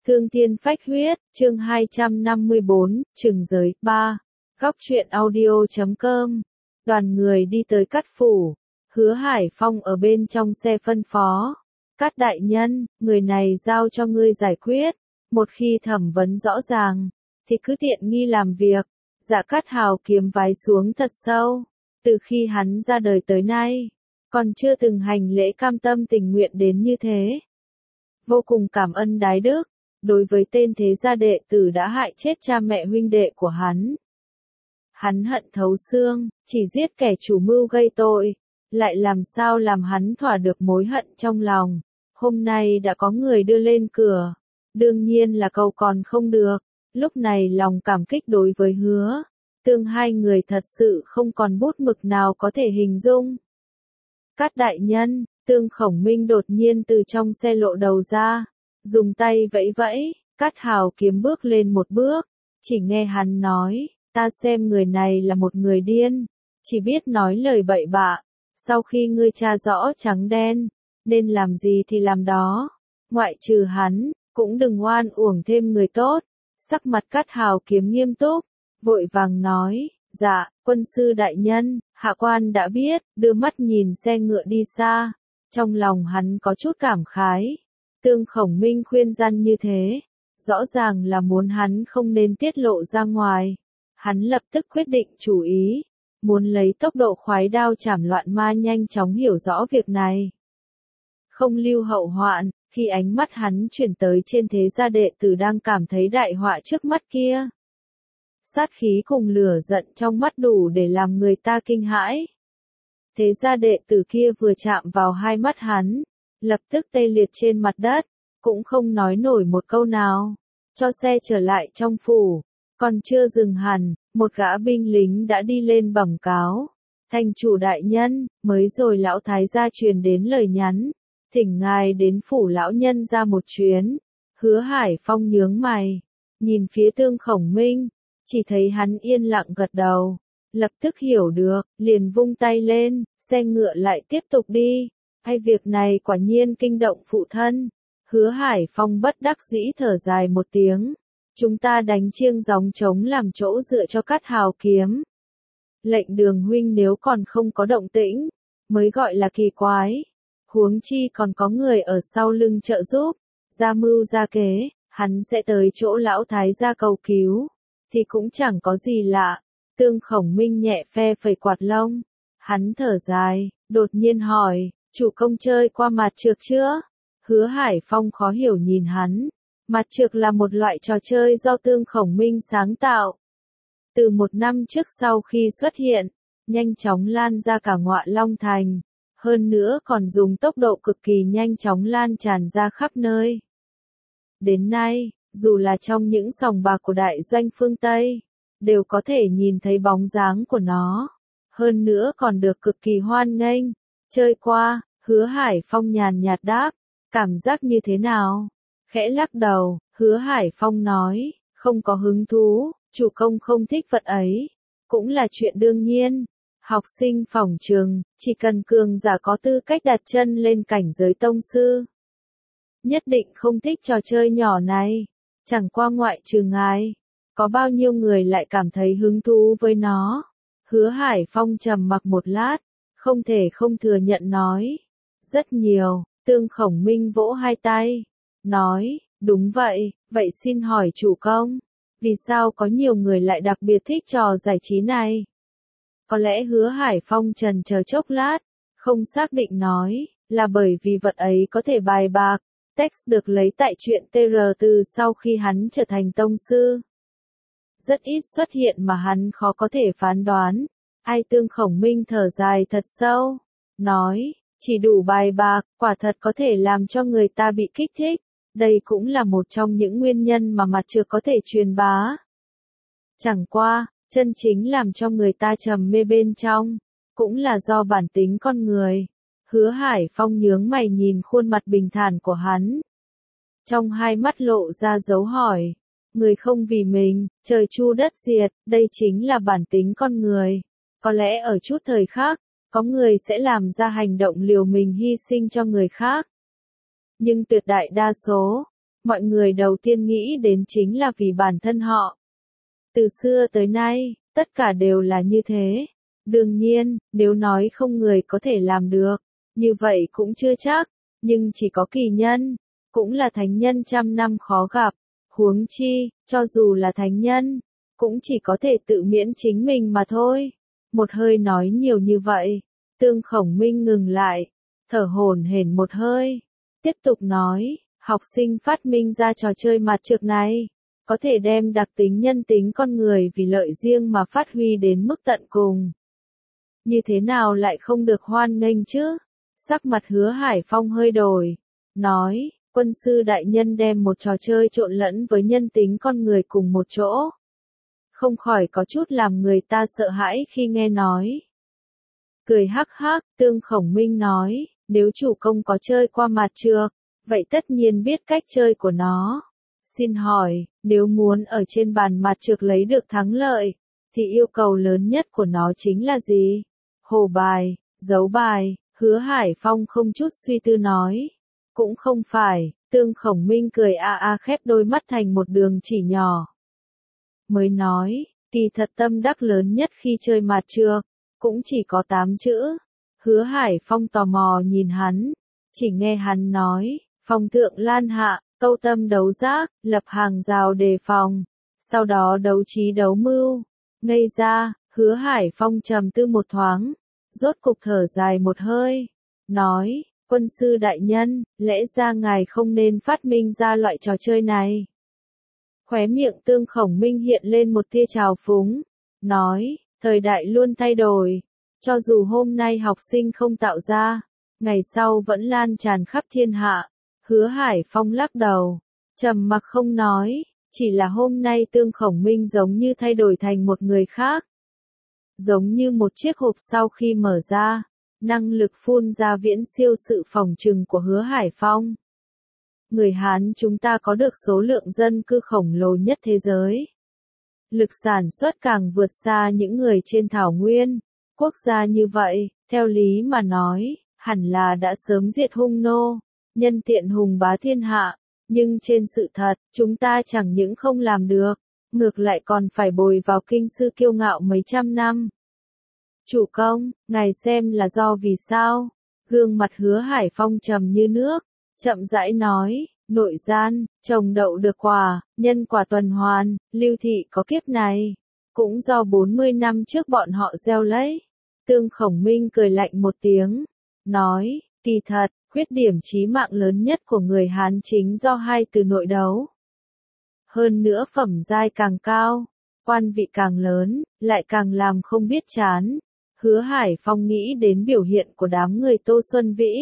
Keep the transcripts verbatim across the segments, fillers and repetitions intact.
Thương thiên phách huyết, chương hai trăm năm mươi bốn, Trừng giới, ba. Góc truyện audio chấm com. Đoàn người đi tới Cát Phủ. Hứa Hải Phong ở bên trong xe phân phó. Cát đại nhân, người này giao cho ngươi giải quyết. Một khi thẩm vấn rõ ràng, thì cứ tiện nghi làm việc. Dạ Cát Hào kiếm vái xuống thật sâu. Từ khi hắn ra đời tới nay, còn chưa từng hành lễ cam tâm tình nguyện đến như thế. Vô cùng cảm ơn đái đức. Đối với tên thế gia đệ tử đã hại chết cha mẹ huynh đệ của hắn. Hắn hận thấu xương, chỉ giết kẻ chủ mưu gây tội, lại làm sao làm hắn thỏa được mối hận trong lòng. Hôm nay đã có người đưa lên cửa, đương nhiên là cầu còn không được, lúc này lòng cảm kích đối với Hứa Tương hai người thật sự không còn bút mực nào có thể hình dung. Cát đại nhân, Tương Khổng Minh đột nhiên từ trong xe lộ đầu ra. Dùng tay vẫy vẫy, Cát Hào kiếm bước lên một bước, chỉ nghe hắn nói, ta xem người này là một người điên, chỉ biết nói lời bậy bạ, sau khi ngươi tra rõ trắng đen, nên làm gì thì làm đó, ngoại trừ hắn, cũng đừng oan uổng thêm người tốt. Sắc mặt Cát Hào kiếm nghiêm túc, vội vàng nói, dạ, quân sư đại nhân, hạ quan đã biết, đưa mắt nhìn xe ngựa đi xa, trong lòng hắn có chút cảm khái. Tương Khổng Minh khuyên răn như thế, rõ ràng là muốn hắn không nên tiết lộ ra ngoài. Hắn lập tức quyết định chủ ý, muốn lấy tốc độ khoái đao chảm loạn ma nhanh chóng hiểu rõ việc này. Không lưu hậu hoạn, khi ánh mắt hắn chuyển tới trên thế gia đệ tử đang cảm thấy đại họa trước mắt kia. Sát khí cùng lửa giận trong mắt đủ để làm người ta kinh hãi. Thế gia đệ tử kia vừa chạm vào hai mắt hắn, lập tức tê liệt trên mặt đất, cũng không nói nổi một câu nào, cho xe trở lại trong phủ. Còn chưa dừng hẳn, một gã binh lính đã đi lên bẩm cáo. Thành chủ đại nhân, mới rồi lão thái gia truyền đến lời nhắn, thỉnh ngài đến phủ lão nhân ra một chuyến. Hứa Hải Phong nhướng mày, nhìn phía Tương Khổng Minh, chỉ thấy hắn yên lặng gật đầu, lập tức hiểu được, liền vung tay lên, xe ngựa lại tiếp tục đi. Hay việc này quả nhiên kinh động phụ thân. Hứa Hải Phong bất đắc dĩ thở dài một tiếng. Chúng ta đánh chiêng gióng trống làm chỗ dựa cho Cát Hào kiếm. Lệnh Đường huynh nếu còn không có động tĩnh, mới gọi là kỳ quái. Huống chi còn có người ở sau lưng trợ giúp, ra mưu ra kế, hắn sẽ tới chỗ lão thái gia cầu cứu, thì cũng chẳng có gì lạ. Tương Khổng Minh nhẹ phe phẩy quạt lông, hắn thở dài, đột nhiên hỏi, chủ công chơi qua mặt trược chưa? Hứa Hải Phong khó hiểu nhìn hắn. Mặt trược là một loại trò chơi do Tương Khổng Minh sáng tạo. Từ một năm trước sau khi xuất hiện, nhanh chóng lan ra cả Ngọa Long Thành. Hơn nữa còn dùng tốc độ cực kỳ nhanh chóng lan tràn ra khắp nơi. Đến nay, dù là trong những sòng bạc của đại doanh phương Tây, đều có thể nhìn thấy bóng dáng của nó. Hơn nữa còn được cực kỳ hoan nghênh. Chơi qua, Hứa Hải Phong nhàn nhạt đáp, cảm giác như thế nào? Khẽ lắc đầu, Hứa Hải Phong nói, không có hứng thú, chủ công không thích vật ấy, cũng là chuyện đương nhiên. Học sinh phỏng trường, chỉ cần cường giả có tư cách đặt chân lên cảnh giới tông sư, nhất định không thích trò chơi nhỏ này. Chẳng qua ngoại trừ ngài, có bao nhiêu người lại cảm thấy hứng thú với nó? Hứa Hải Phong trầm mặc một lát, không thể không thừa nhận nói, rất nhiều. Tương Khổng Minh vỗ hai tay, nói, đúng vậy, vậy xin hỏi chủ công, vì sao có nhiều người lại đặc biệt thích trò giải trí này? Có lẽ Hứa Hải Phong trần chờ chốc lát, không xác định nói, là bởi vì vật ấy có thể bài bạc. Text được lấy tại truyện tê rờ từ sau khi hắn trở thành tông sư. Rất ít xuất hiện mà hắn khó có thể phán đoán. Ai? Tương Khổng Minh thở dài thật sâu, nói, chỉ đủ bài bạc, quả thật có thể làm cho người ta bị kích thích. Đây cũng là một trong những nguyên nhân mà mặt trược có thể truyền bá. Chẳng qua, chân chính làm cho người ta trầm mê bên trong, cũng là do bản tính con người. Hứa Hải Phong nhướng mày nhìn khuôn mặt bình thản của hắn. Trong hai mắt lộ ra dấu hỏi. Người không vì mình, trời chu đất diệt, đây chính là bản tính con người. Có lẽ ở chút thời khác, có người sẽ làm ra hành động liều mình hy sinh cho người khác. Nhưng tuyệt đại đa số, mọi người đầu tiên nghĩ đến chính là vì bản thân họ. Từ xưa tới nay, tất cả đều là như thế. Đương nhiên, nếu nói không người có thể làm được, như vậy cũng chưa chắc, nhưng chỉ có kỳ nhân, cũng là thánh nhân trăm năm khó gặp, huống chi, cho dù là thánh nhân, cũng chỉ có thể tự miễn chính mình mà thôi. Một hơi nói nhiều như vậy, Tương Khổng Minh ngừng lại, thở hổn hển một hơi, tiếp tục nói, học sinh phát minh ra trò chơi mặt trược này, có thể đem đặc tính nhân tính con người vì lợi riêng mà phát huy đến mức tận cùng. Như thế nào lại không được hoan nghênh chứ? Sắc mặt Hứa Hải Phong hơi đổi, nói, quân sư đại nhân đem một trò chơi trộn lẫn với nhân tính con người cùng một chỗ. Không khỏi có chút làm người ta sợ hãi khi nghe nói. Cười hắc hắc, Tương Khổng Minh nói, nếu chủ công có chơi qua mặt trược, vậy tất nhiên biết cách chơi của nó. Xin hỏi, nếu muốn ở trên bàn mặt trược lấy được thắng lợi, thì yêu cầu lớn nhất của nó chính là gì? Hồ bài, dấu bài, Hứa Hải Phong không chút suy tư nói. Cũng không phải, Tương Khổng Minh cười a a khép đôi mắt thành một đường chỉ nhỏ. Mới nói, kỳ thật tâm đắc lớn nhất khi chơi mặt trược, cũng chỉ có tám chữ. Hứa Hải Phong tò mò nhìn hắn, chỉ nghe hắn nói, phong thượng lan hạ, câu tâm đấu giác, lập hàng rào đề phòng, sau đó đấu trí đấu mưu. Ngây ra, Hứa Hải Phong trầm tư một thoáng, rốt cục thở dài một hơi, nói, quân sư đại nhân, lẽ ra ngài không nên phát minh ra loại trò chơi này. Khóe miệng Tương Khổng Minh hiện lên một tia trào phúng, nói, thời đại luôn thay đổi, cho dù hôm nay học sinh không tạo ra, ngày sau vẫn lan tràn khắp thiên hạ. Hứa Hải Phong lắc đầu, trầm mặc không nói, chỉ là hôm nay Tương Khổng Minh giống như thay đổi thành một người khác. Giống như một chiếc hộp sau khi mở ra, năng lực phun ra viễn siêu sự phỏng chừng của Hứa Hải Phong. Người Hán chúng ta có được số lượng dân cư khổng lồ nhất thế giới. Lực sản xuất càng vượt xa những người trên thảo nguyên. Quốc gia như vậy, theo lý mà nói, hẳn là đã sớm diệt hung nô, nhân tiện hùng bá thiên hạ. Nhưng trên sự thật, chúng ta chẳng những không làm được, ngược lại còn phải bồi vào kinh sư kiêu ngạo mấy trăm năm. Chủ công, ngài xem là do vì sao? Gương mặt Hứa Hải Phong trầm như nước, chậm rãi nói, nội gian, trồng đậu được quả, nhân quả tuần hoàn, lưu thị có kiếp này, cũng do bốn mươi năm trước bọn họ gieo lấy. Tương Khổng Minh cười lạnh một tiếng, nói, kỳ thật, khuyết điểm chí mạng lớn nhất của người Hán chính do hai từ nội đấu. Hơn nữa phẩm giai càng cao, quan vị càng lớn, lại càng làm không biết chán. Hứa Hải Phong nghĩ đến biểu hiện của đám người Tô Xuân Vĩ.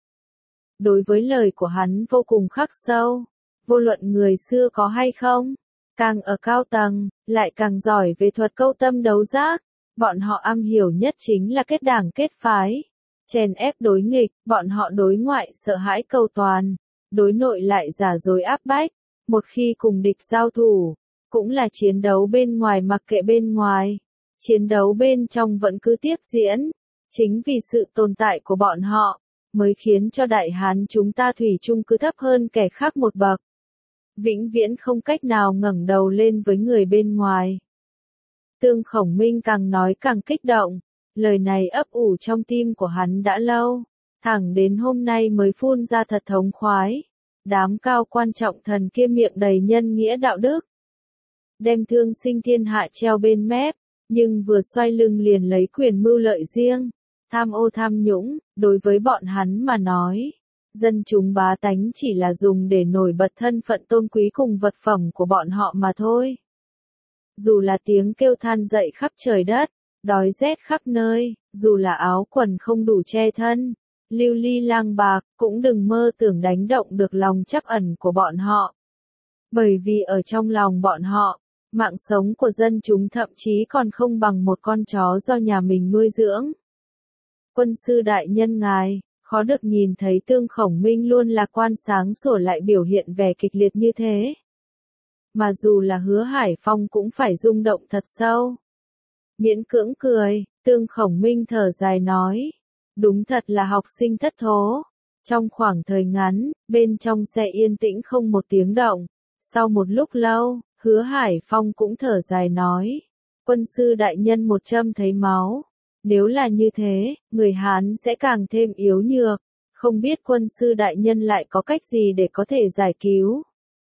Đối với lời của hắn vô cùng khắc sâu, vô luận người xưa có hay không, càng ở cao tầng, lại càng giỏi về thuật câu tâm đấu giác, bọn họ am hiểu nhất chính là kết đảng kết phái, chèn ép đối nghịch, bọn họ đối ngoại sợ hãi cầu toàn, đối nội lại giả dối áp bách, một khi cùng địch giao thủ, cũng là chiến đấu bên ngoài mặc kệ bên ngoài, chiến đấu bên trong vẫn cứ tiếp diễn, chính vì sự tồn tại của bọn họ, mới khiến cho Đại Hán chúng ta thủy chung cứ thấp hơn kẻ khác một bậc. Vĩnh viễn không cách nào ngẩng đầu lên với người bên ngoài. Tương Khổng Minh càng nói càng kích động, lời này ấp ủ trong tim của hắn đã lâu, thẳng đến hôm nay mới phun ra thật thống khoái. Đám cao quan trọng thần kia miệng đầy nhân nghĩa đạo đức, đem thương sinh thiên hạ treo bên mép, nhưng vừa xoay lưng liền lấy quyền mưu lợi riêng, tham ô tham nhũng, đối với bọn hắn mà nói, dân chúng bá tánh chỉ là dùng để nổi bật thân phận tôn quý cùng vật phẩm của bọn họ mà thôi. Dù là tiếng kêu than dậy khắp trời đất, đói rét khắp nơi, dù là áo quần không đủ che thân, lưu ly lang bạc, cũng đừng mơ tưởng đánh động được lòng trắc ẩn của bọn họ. Bởi vì ở trong lòng bọn họ, mạng sống của dân chúng thậm chí còn không bằng một con chó do nhà mình nuôi dưỡng. Quân sư đại nhân ngài, khó được nhìn thấy Tương Khổng Minh luôn là quan sáng sủa lại biểu hiện vẻ kịch liệt như thế. Mà dù là Hứa Hải Phong cũng phải rung động thật sâu. Miễn cưỡng cười, Tương Khổng Minh thở dài nói, đúng thật là học sinh thất thố, Trong khoảng thời ngắn, bên trong xe yên tĩnh không một tiếng động. Sau một lúc lâu, Hứa Hải Phong cũng thở dài nói. Quân sư đại nhân một châm thấy máu. Nếu là như thế, người Hán sẽ càng thêm yếu nhược. Không biết quân sư đại nhân lại có cách gì để có thể giải cứu.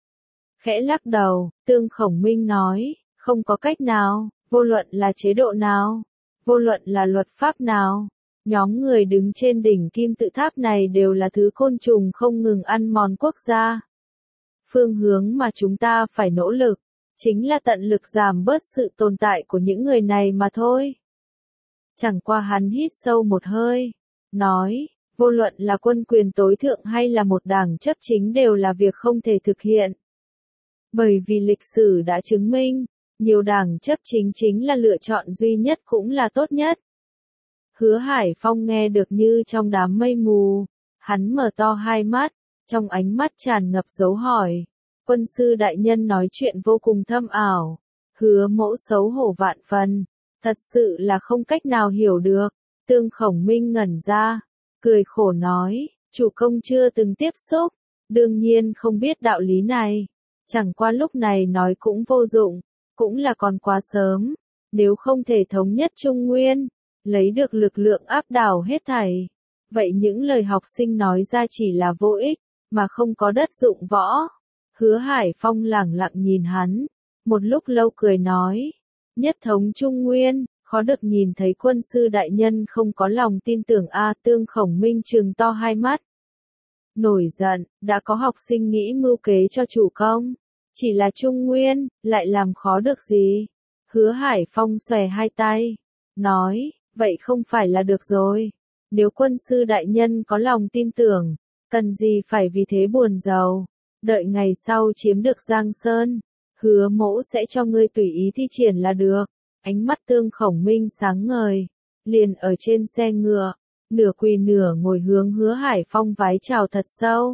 Khẽ lắc đầu, Tương Khổng Minh nói, không có cách nào, vô luận là chế độ nào, vô luận là luật pháp nào. Nhóm người đứng trên đỉnh kim tự tháp này đều là thứ côn trùng không ngừng ăn mòn quốc gia. Phương hướng mà chúng ta phải nỗ lực, chính là tận lực giảm bớt sự tồn tại của những người này mà thôi. Chẳng qua hắn hít sâu một hơi, nói, vô luận là quân quyền tối thượng hay là một đảng chấp chính đều là việc không thể thực hiện. Bởi vì lịch sử đã chứng minh, nhiều đảng chấp chính chính là lựa chọn duy nhất cũng là tốt nhất. Hứa Hải Phong nghe được như trong đám mây mù, hắn mở to hai mắt, trong ánh mắt tràn ngập dấu hỏi. Quân sư đại nhân nói chuyện vô cùng thâm ảo, Hứa Mỗ xấu hổ vạn phần, thật sự là không cách nào hiểu được. Tương Khổng Minh ngẩn ra, cười khổ nói, chủ công chưa từng tiếp xúc, đương nhiên không biết đạo lý này, chẳng qua lúc này nói cũng vô dụng, cũng là còn quá sớm, nếu không thể thống nhất Trung Nguyên, lấy được lực lượng áp đảo hết thảy, vậy những lời học sinh nói ra chỉ là vô ích, mà không có đất dụng võ. Hứa Hải Phong lẳng lặng nhìn hắn, một lúc lâu cười nói, nhất thống Trung Nguyên, khó được nhìn thấy quân sư đại nhân không có lòng tin tưởng a. Tương Khổng Minh trừng to hai mắt. Nổi giận, đã có học sinh nghĩ mưu kế cho chủ công, chỉ là Trung Nguyên, lại làm khó được gì. Hứa Hải Phong xòe hai tay, nói, vậy không phải là được rồi. Nếu quân sư đại nhân có lòng tin tưởng, cần gì phải vì thế buồn rầu. Đợi ngày sau chiếm được Giang Sơn, Hứa Mỗ sẽ cho ngươi tùy ý thi triển là được. Ánh mắt Tương Khổng Minh sáng ngời, liền ở trên xe ngựa, nửa quỳ nửa ngồi hướng Hứa Hải Phong vái chào thật sâu.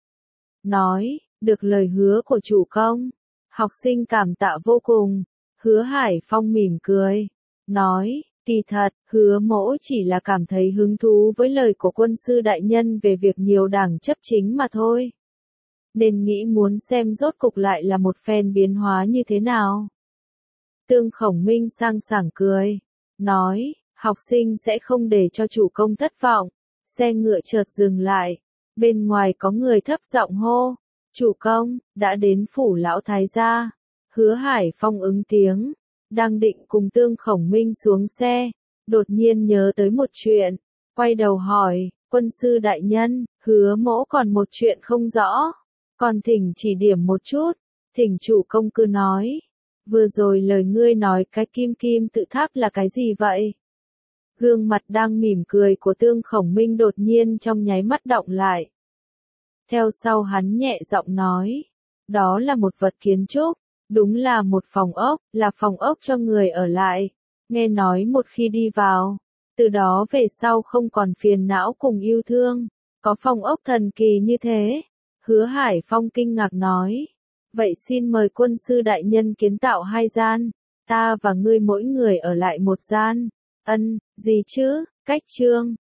Nói, được lời hứa của chủ công, học sinh cảm tạ vô cùng. Hứa Hải Phong mỉm cười, nói, kỳ thật, Hứa Mỗ chỉ là cảm thấy hứng thú với lời của quân sư đại nhân về việc nhiều đảng chấp chính mà thôi. Nên nghĩ muốn xem rốt cục lại là một phen biến hóa như thế nào. Tương Khổng Minh sang sảng cười, nói, học sinh sẽ không để cho chủ công thất vọng. Xe ngựa chợt dừng lại, bên ngoài có người thấp giọng hô, chủ công, đã đến phủ lão thái gia. Hứa Hải Phong ứng tiếng, đang định cùng Tương Khổng Minh xuống xe, đột nhiên nhớ tới một chuyện, quay đầu hỏi, quân sư đại nhân, Hứa Mỗ còn một chuyện không rõ, còn thỉnh chỉ điểm một chút. Thỉnh chủ công cứ nói. Vừa rồi lời ngươi nói cái kim kim tự tháp là cái gì vậy? Gương mặt đang mỉm cười của Tương Khổng Minh đột nhiên trong nháy mắt động lại. Theo sau hắn nhẹ giọng nói, đó là một vật kiến trúc, đúng là một phòng ốc, là phòng ốc cho người ở lại. Nghe nói một khi đi vào, từ đó về sau không còn phiền não cùng yêu thương, có phòng ốc thần kỳ như thế. Hứa Hải Phong kinh ngạc nói, vậy xin mời quân sư đại nhân kiến tạo hai gian, ta và ngươi mỗi người ở lại một gian. Ân, gì chứ, cách chương.